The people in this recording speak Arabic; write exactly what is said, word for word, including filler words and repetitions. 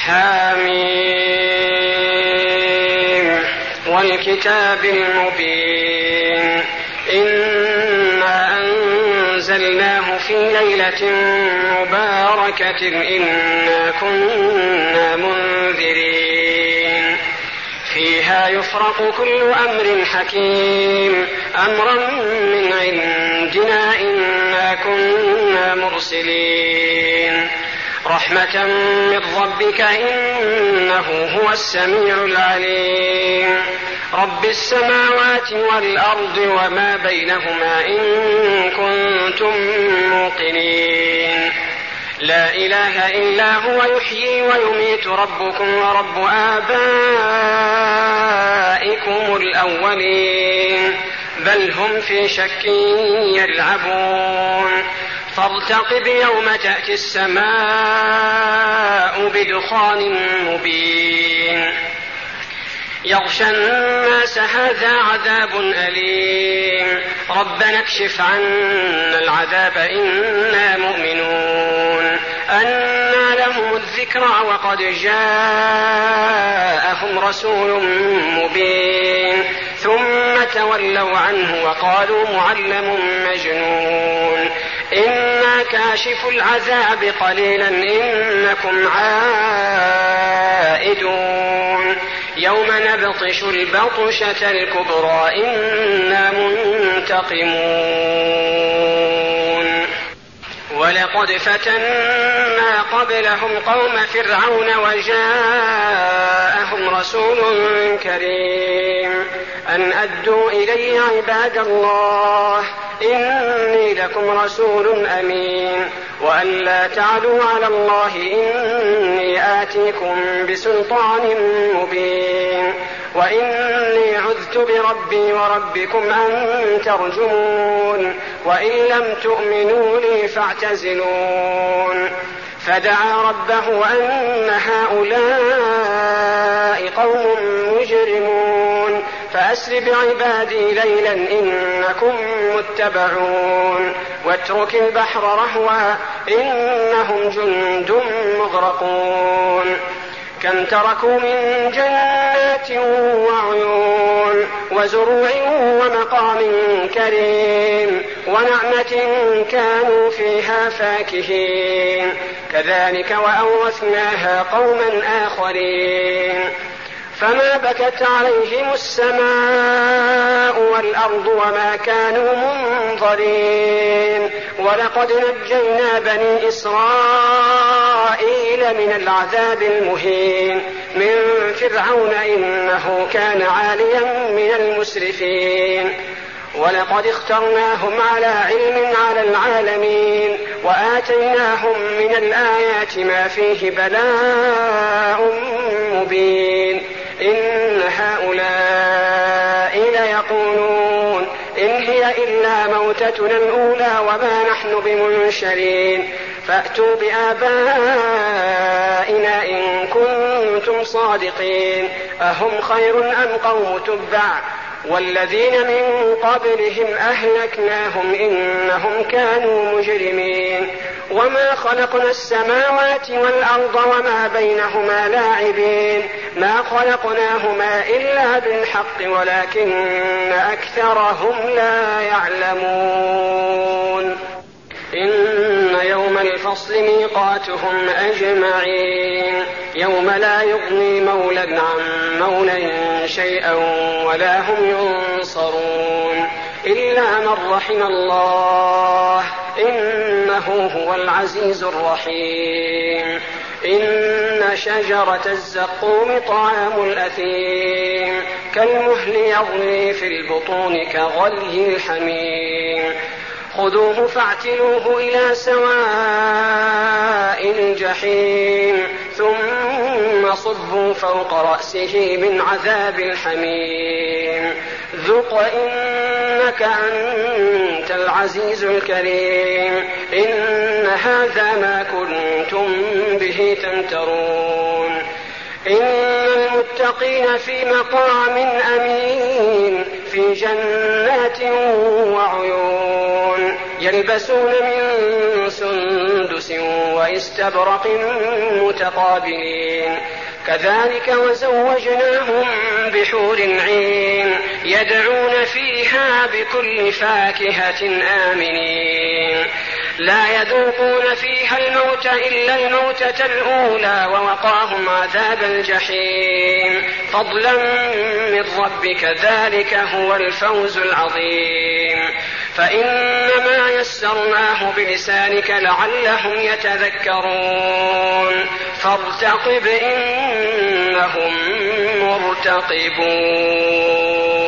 حميم والكتاب المبين إنا أنزلناه في ليلة مباركة إنا كنا منذرين فيها يفرق كل أمر حكيم أمرا من عندنا إنا كنا مرسلين رحمة من ربك إنه هو السميع العليم رب السماوات والأرض وما بينهما إن كنتم موقنين لا إله إلا هو يحيي ويميت ربكم ورب آبائكم الأولين بل هم في شك يلعبون فارتقب يوم تأتي السماء بدخان مبين يغشى الناس هذا عذاب أليم ربنا اكشف عنا العذاب إنا مؤمنون أنى لهم الذكرى وقد جاءهم رسول مبين ثم تولوا عنه وقالوا معلم مجنون إنا كاشف العذاب قليلا إنكم عائدون يوم نبطش البطشة الكبرى إنا منتقمون ولقد فتنا قبلهم قوم فرعون وجاءهم رسول كريم أن أدوا إلي عباد الله إني لكم رسول أمين وأن لا تعلوا على الله إني آتيكم بسلطان مبين وإني عذت بربي وربكم أن ترجمون وإن لم تؤمنوا لي فاعتزلون فدعا ربه أن هؤلاء قوم مجرمون فأسر بعبادي ليلا إنكم متبعون واترك البحر رهوا إنهم جند مغرقون كم تركوا من جنات وعيون وزروع ومقام كريم ونعمة كانوا فيها فاكهين كذلك وأورثناها قوما آخرين فما بكت عليهم السماء والأرض وما كانوا منظرين ولقد نجينا بني إسرائيل من العذاب المهين من فرعون إنه كان عاليا من المسرفين ولقد اخترناهم على علم على العالمين وآتيناهم من الآيات ما فيه بلاء مبين إن هؤلاء ليقولون إن هي إلا موتتنا الأولى وما نحن بمنشرين فأتوا بآبائنا إن كنتم صادقين أهم خير أم قوم تبع والذين من قبلهم أهلكناهم إنهم كانوا مجرمين وما خلقنا السماوات والأرض وما بينهما لاعبين ما خلقناهما إلا بالحق ولكن أكثرهم لا يعلمون إن يوم الفصل ميقاتهم أجمعين يوم لا يغني مولى عن مولى شيئا ولا هم ينصرون إلا من رحم الله إنه هو العزيز الرحيم إن شجرة الزقوم طعام الأثيم كالمهل يغلي في البطون كغلي الحميم خذوه فاعتلوه إلى سواء الجحيم ثم صبوا فوق رأسه من عذاب الحميم ذق إنك أنت العزيز الكريم إن هذا ما كنتم به تمترون إن المتقين في مقام أمين في جنات وعيون يلبسون من سندس واستبرق متقابلين كذلك وزوجناهم بحور عين يدعون فيها بكل فاكهة آمنين لا يذوقون فيها الموت إلا الموتة الأولى ووقاهم عذاب الجحيم فضلا من ربك ذلك هو الفوز العظيم فإنما يسرناه بلسانك لعلهم يتذكرون فارتقب إنهم مرتقبون.